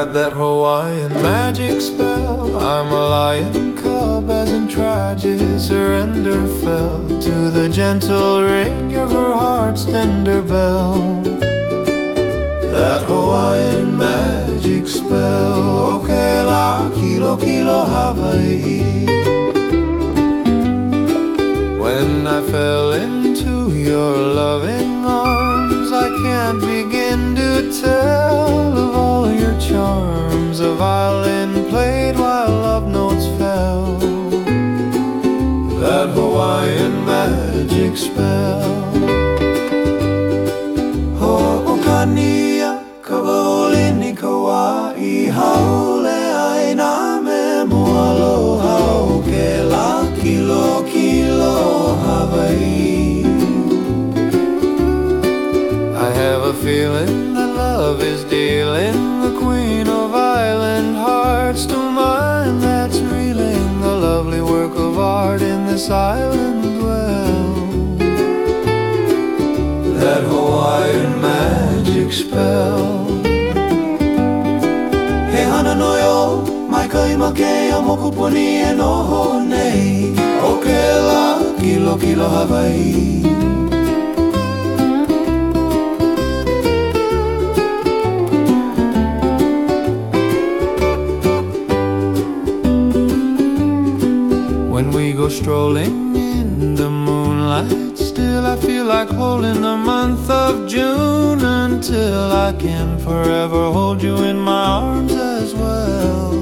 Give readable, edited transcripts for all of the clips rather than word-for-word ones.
got that Hawaiian magic spell. I'm a lion cub as in tragic surrender fell to the gentle ring of her heart's tender bell. That Hawaiian magic spell. O ke la kilo kilo Hawaii. When I fell into your loving arms, I can't begin to tell of all your charms. A violin played while love notes fell. That Hawaiian magic spell. Ho'okania kawaolini kauai haole aina me moaloha. O ke la kilo kilo Hawaii. I have a feeling that love is dealing the queen of island hearts to mine. That's reeling the lovely work of art in this island well. That Hawaiian magic spell. He hana no yo, mai kaima ke a mokupuni e noho nei. O ke la kilo kilo Hawaii. When we go strolling in the moonlight, still I feel like holding the month of June, until I can forever hold you in my arms as well.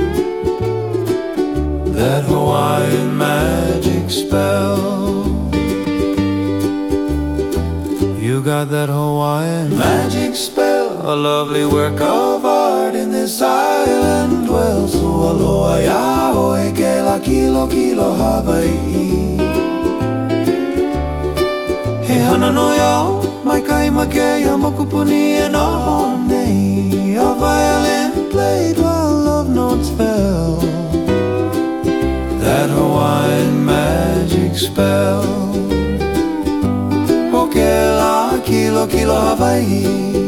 That Hawaiian magic spell. You got that Hawaiian magic spell, a lovely work of art in this island dwells. So aloha yaoi ke la kilo kilo Hawaii. He hana no yo, mai kaima ke a mokupuni e noho nei. A violin played while love notes fell. That Hawaiian magic spell. O ke la kilo kilo Hawaii.